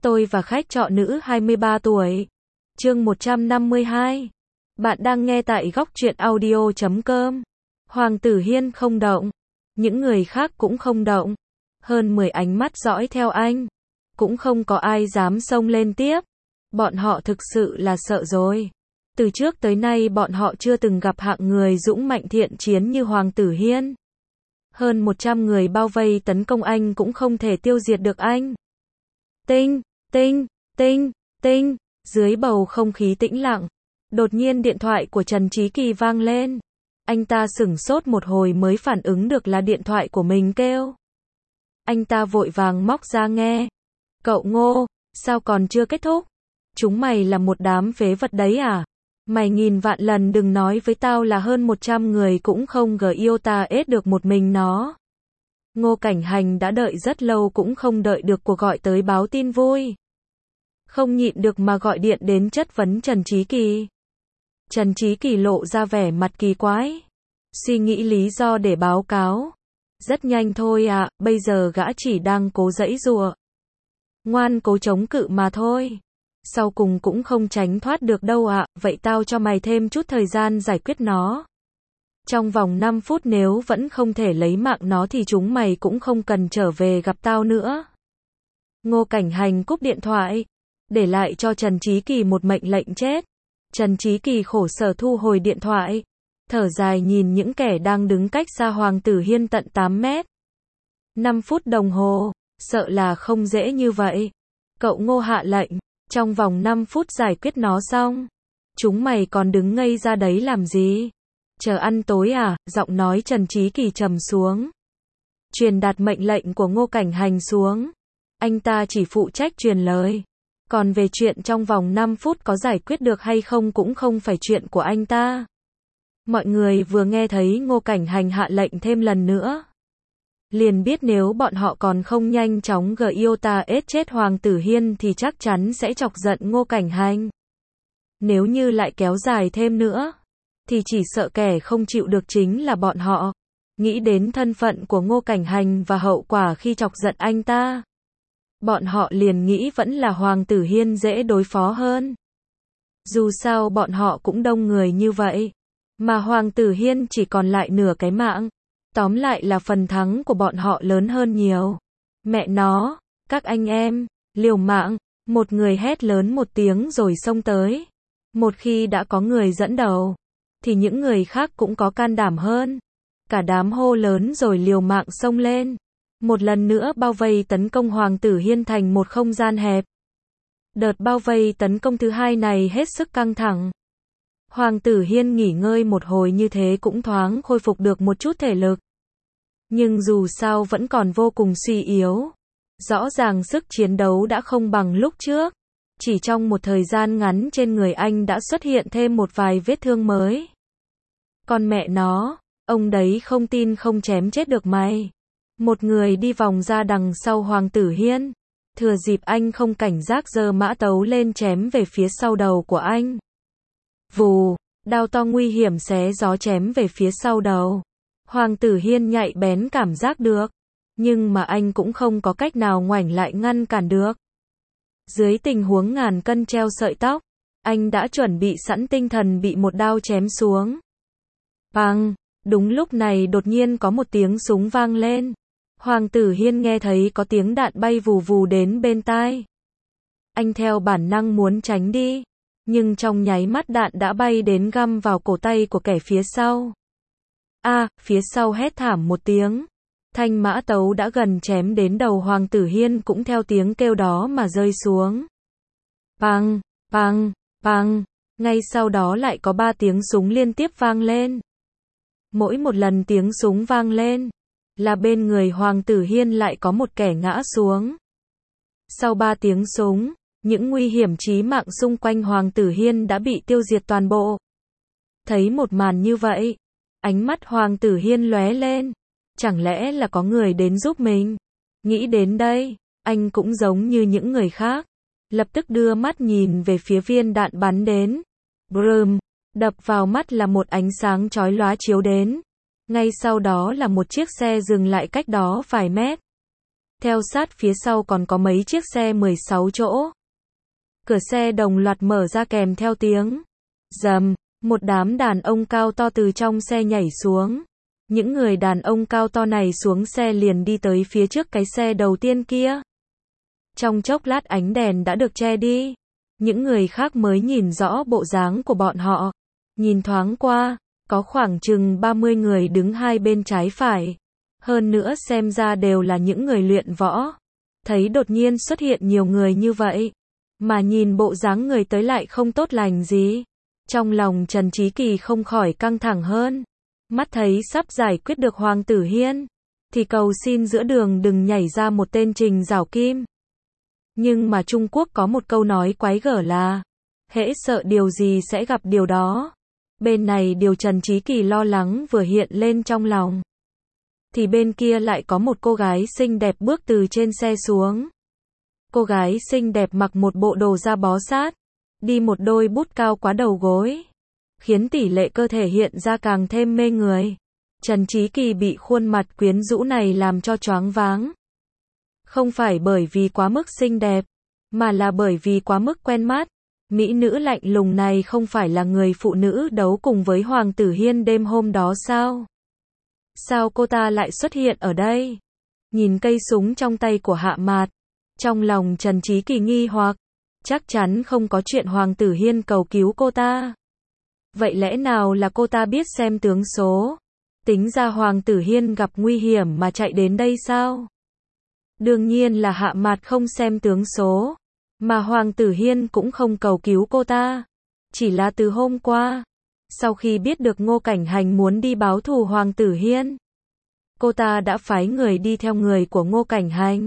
Tôi và khách trọ nữ 23 tuổi. Chương 152. Bạn đang nghe tại góc truyện audio.com. Hoàng Tử Hiên không động. Những người khác cũng không động. Hơn 10 ánh mắt dõi theo anh. Cũng không có ai dám xông lên tiếp. Bọn họ thực sự là sợ rồi. Từ trước tới nay bọn họ chưa từng gặp hạng người dũng mạnh thiện chiến như Hoàng Tử Hiên. Hơn 100 người bao vây tấn công anh cũng không thể tiêu diệt được anh. Tinh, tinh, tinh, tinh, dưới bầu không khí tĩnh lặng. Đột nhiên điện thoại của Trần Trí Kỳ vang lên. Anh ta sửng sốt một hồi mới phản ứng được là điện thoại của mình kêu. Anh ta vội vàng móc ra nghe. Cậu Ngô, sao còn chưa kết thúc? Chúng mày là một đám phế vật đấy à? Mày nghìn vạn lần đừng nói với tao là hơn 100 người cũng không yêu ta ết được một mình nó. Ngô Cảnh Hành đã đợi rất lâu cũng không đợi được cuộc gọi tới báo tin vui. Không nhịn được mà gọi điện đến chất vấn Trần Trí Kỳ. Trần Trí Kỳ lộ ra vẻ mặt kỳ quái. Suy nghĩ lý do để báo cáo. Rất nhanh thôi ạ, bây giờ gã chỉ đang cố giãy giụa. Ngoan cố chống cự mà thôi. Sau cùng cũng không tránh thoát được đâu ạ, vậy tao cho mày thêm chút thời gian giải quyết nó. Trong vòng 5 phút nếu vẫn không thể lấy mạng nó thì chúng mày cũng không cần trở về gặp tao nữa. Ngô Cảnh Hành cúp điện thoại, để lại cho Trần Trí Kỳ một mệnh lệnh chết. Trần Trí Kỳ khổ sở thu hồi điện thoại, thở dài nhìn những kẻ đang đứng cách xa Hoàng Tử Hiên tận 8 mét. 5 phút đồng hồ, sợ là không dễ như vậy. Cậu Ngô hạ lệnh, trong vòng 5 phút giải quyết nó xong. Chúng mày còn đứng ngây ra đấy làm gì? Chờ ăn tối à? Giọng nói Trần Trí Kỳ trầm xuống. Truyền đạt mệnh lệnh của Ngô Cảnh Hành xuống. Anh ta chỉ phụ trách truyền lời. Còn về chuyện trong vòng 5 phút có giải quyết được hay không cũng không phải chuyện của anh ta. Mọi người vừa nghe thấy Ngô Cảnh Hành hạ lệnh thêm lần nữa. Liền biết nếu bọn họ còn không nhanh chóng ết chết Hoàng Tử Hiên thì chắc chắn sẽ chọc giận Ngô Cảnh Hành. Nếu như lại kéo dài thêm nữa, thì chỉ sợ kẻ không chịu được chính là bọn họ. Nghĩ đến thân phận của Ngô Cảnh Hành và hậu quả khi chọc giận anh ta. Bọn họ liền nghĩ vẫn là Hoàng Tử Hiên dễ đối phó hơn. Dù sao bọn họ cũng đông người như vậy. Mà Hoàng Tử Hiên chỉ còn lại nửa cái mạng. Tóm lại là phần thắng của bọn họ lớn hơn nhiều. Mẹ nó, các anh em, liều mạng. Một người hét lớn một tiếng rồi xông tới. Một khi đã có người dẫn đầu, thì những người khác cũng có can đảm hơn. Cả đám hô lớn rồi liều mạng xông lên. Một lần nữa bao vây tấn công Hoàng Tử Hiên thành một không gian hẹp. Đợt bao vây tấn công thứ hai này hết sức căng thẳng. Hoàng Tử Hiên nghỉ ngơi một hồi như thế cũng thoáng khôi phục được một chút thể lực. Nhưng dù sao vẫn còn vô cùng suy yếu. Rõ ràng sức chiến đấu đã không bằng lúc trước. Chỉ trong một thời gian ngắn trên người anh đã xuất hiện thêm một vài vết thương mới. Con mẹ nó, ông đấy không tin không chém chết được mày. Một người đi vòng ra đằng sau Hoàng Tử Hiên. Thừa dịp anh không cảnh giác giơ mã tấu lên chém về phía sau đầu của anh. Vù, đao to nguy hiểm xé gió chém về phía sau đầu. Hoàng Tử Hiên nhạy bén cảm giác được. Nhưng mà anh cũng không có cách nào ngoảnh lại ngăn cản được. Dưới tình huống ngàn cân treo sợi tóc, anh đã chuẩn bị sẵn tinh thần bị một đao chém xuống. Bang! Đúng lúc này đột nhiên có một tiếng súng vang lên. Hoàng Tử Hiên nghe thấy có tiếng đạn bay vù vù đến bên tai. Anh theo bản năng muốn tránh đi. Nhưng trong nháy mắt đạn đã bay đến găm vào cổ tay của kẻ phía sau. Phía sau hét thảm một tiếng. Thanh mã tấu đã gần chém đến đầu Hoàng Tử Hiên cũng theo tiếng kêu đó mà rơi xuống. Bang, bang, bang. Ngay sau đó lại có 3 tiếng súng liên tiếp vang lên. Mỗi một lần tiếng súng vang lên, là bên người Hoàng Tử Hiên lại có một kẻ ngã xuống. Sau 3 tiếng súng, những nguy hiểm chí mạng xung quanh Hoàng Tử Hiên đã bị tiêu diệt toàn bộ. Thấy một màn như vậy, ánh mắt Hoàng Tử Hiên lóe lên. Chẳng lẽ là có người đến giúp mình? Nghĩ đến đây, anh cũng giống như những người khác. Lập tức đưa mắt nhìn về phía viên đạn bắn đến. Brum, đập vào mắt là một ánh sáng chói lóa chiếu đến. Ngay sau đó là một chiếc xe dừng lại cách đó vài mét. Theo sát phía sau còn có mấy chiếc xe 16 chỗ. Cửa xe đồng loạt mở ra kèm theo tiếng rầm, một đám đàn ông cao to từ trong xe nhảy xuống. Những người đàn ông cao to này xuống xe liền đi tới phía trước cái xe đầu tiên kia. Trong chốc lát ánh đèn đã được che đi. Những người khác mới nhìn rõ bộ dáng của bọn họ. Nhìn thoáng qua, có khoảng chừng 30 người đứng hai bên trái phải. Hơn nữa xem ra đều là những người luyện võ. Thấy đột nhiên xuất hiện nhiều người như vậy, mà nhìn bộ dáng người tới lại không tốt lành gì. Trong lòng Trần Chí Kỳ không khỏi căng thẳng hơn. Mắt thấy sắp giải quyết được Hoàng Tử Hiên, thì cầu xin giữa đường đừng nhảy ra một tên Trình Giảo Kim. Nhưng mà Trung Quốc có một câu nói quái gở là, hễ sợ điều gì sẽ gặp điều đó. Bên này điều Trần Chí Kỳ lo lắng vừa hiện lên trong lòng, thì bên kia lại có một cô gái xinh đẹp bước từ trên xe xuống. Cô gái xinh đẹp mặc một bộ đồ da bó sát, đi một đôi bút cao quá đầu gối, khiến tỷ lệ cơ thể hiện ra càng thêm mê người. Trần Chí Kỳ bị khuôn mặt quyến rũ này làm cho choáng váng. Không phải bởi vì quá mức xinh đẹp, mà là bởi vì quá mức quen mắt. Mỹ nữ lạnh lùng này không phải là người phụ nữ đấu cùng với Hoàng Tử Hiên đêm hôm đó sao? Sao cô ta lại xuất hiện ở đây? Nhìn cây súng trong tay của Hạ Mạt, trong lòng Trần Chí Kỳ nghi hoặc, chắc chắn không có chuyện Hoàng Tử Hiên cầu cứu cô ta. Vậy lẽ nào là cô ta biết xem tướng số, tính ra Hoàng Tử Hiên gặp nguy hiểm mà chạy đến đây sao? Đương nhiên là Hạ Mạt không xem tướng số, mà Hoàng Tử Hiên cũng không cầu cứu cô ta. Chỉ là từ hôm qua, sau khi biết được Ngô Cảnh Hành muốn đi báo thù Hoàng Tử Hiên, cô ta đã phái người đi theo người của Ngô Cảnh Hành.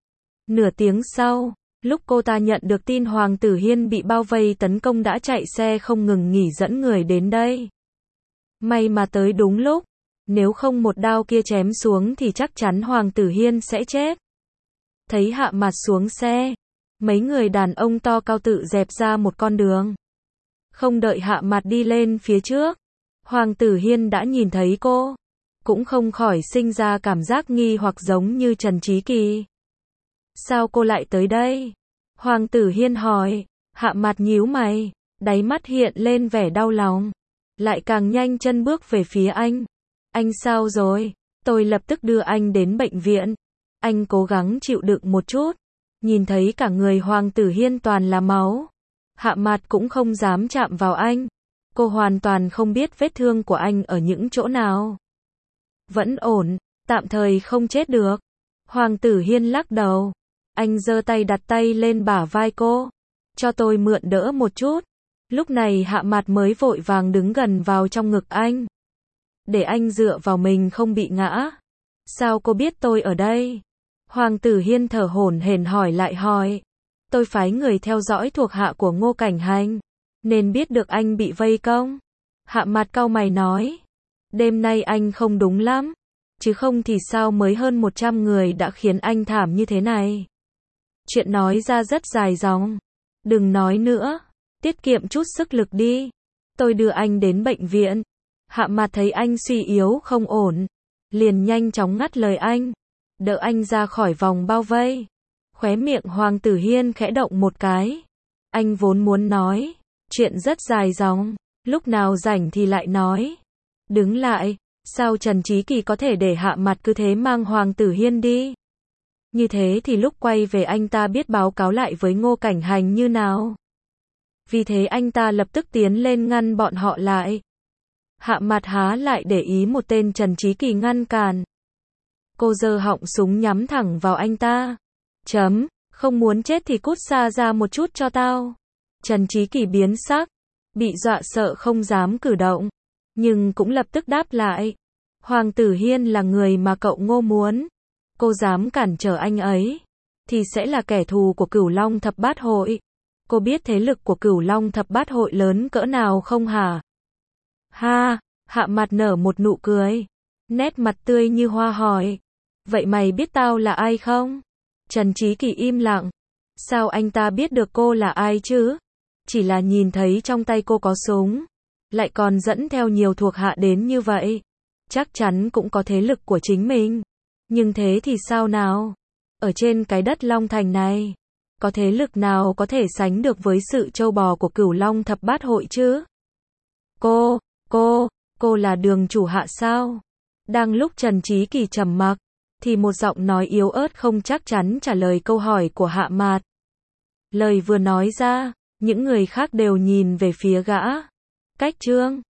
Nửa tiếng sau, lúc cô ta nhận được tin Hoàng Tử Hiên bị bao vây tấn công đã chạy xe không ngừng nghỉ dẫn người đến đây. May mà tới đúng lúc, nếu không một đao kia chém xuống thì chắc chắn Hoàng Tử Hiên sẽ chết. Thấy Hạ Mạt xuống xe, mấy người đàn ông to cao tự dẹp ra một con đường. Không đợi Hạ Mạt đi lên phía trước, Hoàng Tử Hiên đã nhìn thấy cô, cũng không khỏi sinh ra cảm giác nghi hoặc giống như Trần Chí Kỳ. Sao cô lại tới đây? Hoàng Tử Hiên hỏi. Hạ Mạt nhíu mày, đáy mắt hiện lên vẻ đau lòng, lại càng nhanh chân bước về phía anh. Anh sao rồi? Tôi lập tức đưa anh đến bệnh viện. Anh cố gắng chịu đựng một chút. Nhìn thấy cả người Hoàng Tử Hiên toàn là máu, Hạ Mạt cũng không dám chạm vào anh. Cô hoàn toàn không biết vết thương của anh ở những chỗ nào. Vẫn ổn, tạm thời không chết được. Hoàng Tử Hiên lắc đầu. Anh giơ tay đặt tay lên bả vai cô. Cho tôi mượn đỡ một chút. Lúc này Hạ Mạt mới vội vàng đứng gần vào trong ngực anh, để anh dựa vào mình không bị ngã. Sao cô biết tôi ở đây? Hoàng Tử Hiên thở hổn hển hỏi lại hỏi. Tôi phái người theo dõi thuộc hạ của Ngô Cảnh Hành, nên biết được anh bị vây công. Hạ Mạt cau mày nói. Đêm nay anh không đúng lắm, chứ không thì sao mới hơn 100 người đã khiến anh thảm như thế này. Chuyện nói ra rất dài dòng. Đừng nói nữa, tiết kiệm chút sức lực đi. Tôi đưa anh đến bệnh viện. Hạ Mạt thấy anh suy yếu không ổn, liền nhanh chóng ngắt lời anh, đỡ anh ra khỏi vòng bao vây. Khóe miệng Hoàng Tử Hiên khẽ động một cái. Anh vốn muốn nói, chuyện rất dài dòng, lúc nào rảnh thì lại nói. Đứng lại, sao Trần Chí Kỳ có thể để Hạ Mạt cứ thế mang Hoàng Tử Hiên đi? Như thế thì lúc quay về anh ta biết báo cáo lại với Ngô Cảnh Hành như nào? Vì thế anh ta lập tức tiến lên ngăn bọn họ lại. Hạ Mạt há lại để ý một tên Trần Chí Kỳ ngăn cản. Cô giơ họng súng nhắm thẳng vào anh ta. Chấm, không muốn chết thì cút xa ra một chút cho tao. Trần Chí Kỳ biến sắc, bị dọa sợ không dám cử động, nhưng cũng lập tức đáp lại. Hoàng Tử Hiên là người mà cậu Ngô muốn. Cô dám cản trở anh ấy, thì sẽ là kẻ thù của Cửu Long Thập Bát Hội. Cô biết thế lực của Cửu Long Thập Bát Hội lớn cỡ nào không hả? Ha, Hạ Mạt nở một nụ cười, nét mặt tươi như hoa hỏi. Vậy mày biết tao là ai không? Trần Chí Kỳ im lặng. Sao anh ta biết được cô là ai chứ? Chỉ là nhìn thấy trong tay cô có súng, lại còn dẫn theo nhiều thuộc hạ đến như vậy, chắc chắn cũng có thế lực của chính mình. Nhưng thế thì sao nào? Ở trên cái đất Long Thành này, có thế lực nào có thể sánh được với sự trâu bò của Cửu Long Thập Bát Hội chứ? Cô là Đường chủ hạ sao? Đang lúc Trần Chí Kỳ trầm mặc, thì một giọng nói yếu ớt không chắc chắn trả lời câu hỏi của Hạ Mạt. Lời vừa nói ra, những người khác đều nhìn về phía gã. Cách Trương